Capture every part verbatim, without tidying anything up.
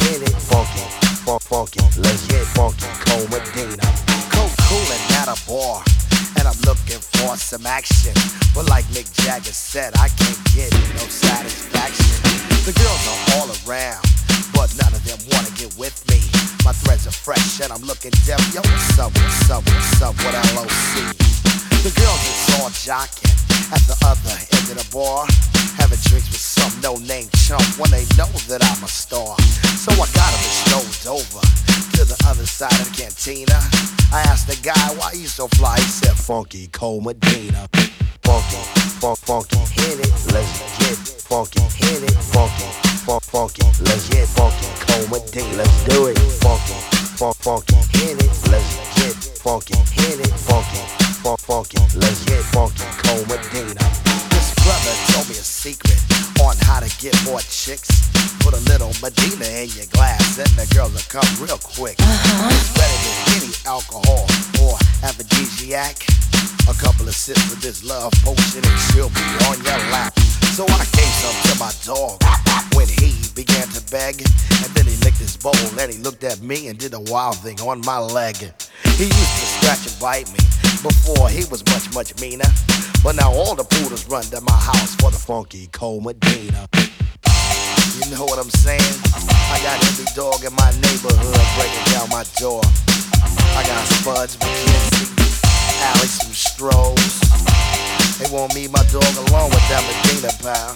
hit it. Funky, funk, funky, let's get funky. Cold Medina. Cold coolin' at a bar, and I'm looking for some action. But like Mick Jagger said, I can't get no satisfaction. The girls are all around, but none of them wanna get with me. My threads are fresh and I'm looking deaf. Yo, what's up, what's up, what's up, what L O C? The girls is all jocking at the other end of the bar, having drinks with some no-name chump when they know that I'm a star. So I got them strolled over to the other side of the cantina. I asked the guy, why you so fly? He said, Funky Cold Medina. Funky, funk, funky, hit it, let's get funky, hit it, funky, funk, funky, let's get funky, Cold Medina, let's do it, funky, funk, funky, hit it, let's get funky, hit it, funky, funk, funky, let's get funky, Cold Medina. This brother told me a secret on how to get more chicks. Put a little Medina in your glass and the girls will come real quick. Uh-huh. It's better than any alcohol or aphrodisiac. A couple of sips of this love potion and she'll be on your lap. So I gave some to my dog when he began to beg. And then he licked his bowl and he looked at me and did a wild thing on my leg. He used to scratch and bite me before he was much, much meaner. But now all the poodles run to my house for the Funky Cold Medina. You know what I'm saying? I got every dog in my neighborhood breaking down my door. I got Spuds, McKenzie, Alex, and Strohs. They want me, my dog, along with that Medina, pal.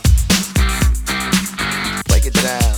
Break it down.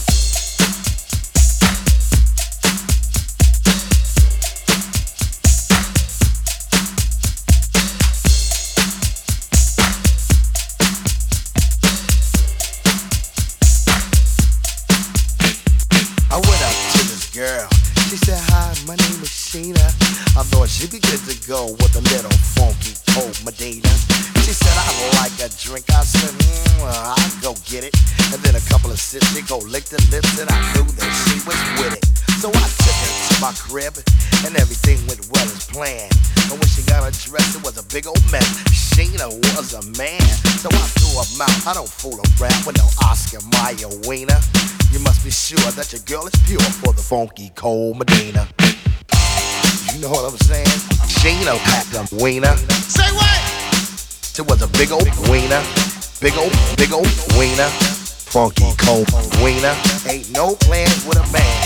I went up to this girl. She said, hi, my name is Sheena. I thought she'd be good to go with a little funky Cold Medina. She said, I like a drink. I said, mm, well, I'll go get it. And then a couple of sips, she go lick the lips, and I knew that she was with it. So I took her to my crib, and everything went well as planned. But when she got her dress, it was a big old mess. Sheena was a man, so I threw her mouth. I don't fool around with no Oscar Mayer wiener. You must be sure that your girl is pure for the Funky Cold Medina. You know what I'm saying? Sheena packed a wiener. Say what? It was a big old wiener. Big old, big old wiener. Funky Cold Wiener. Ain't no plans with a man.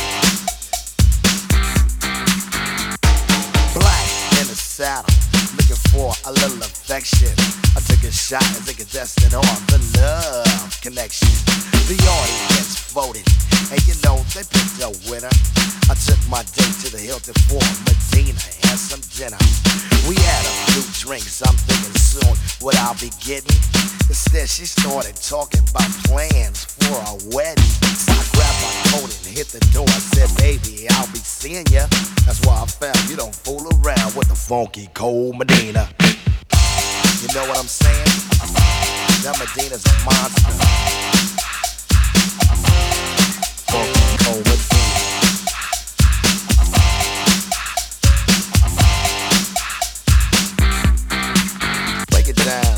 Black in the saddle, looking for a little affection. I took a shot as a contestant on the Love Connection. The audience voted, and you know they picked a winner. I took my date to the Hilton for Medina and some dinner. We had a few drinks, I'm thinking soon what I'll be getting. Instead she started talking about plans for a wedding. So I grabbed my coat and hit the door. I said, baby, I'll be seeing ya. That's why I found you don't fool around with the Funky Cold Medina. You know what I'm saying? That Medina's a monster. Funky Cold Medina. Break it down.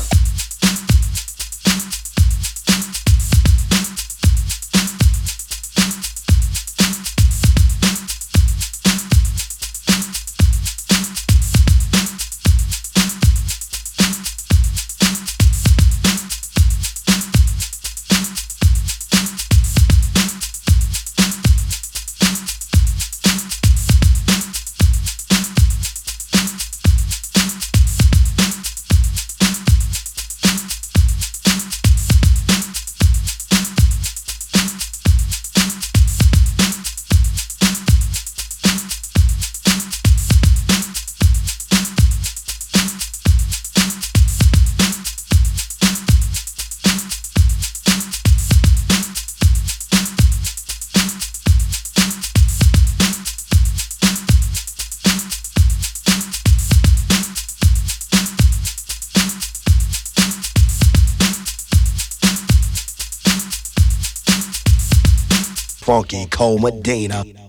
Funky Cold Medina.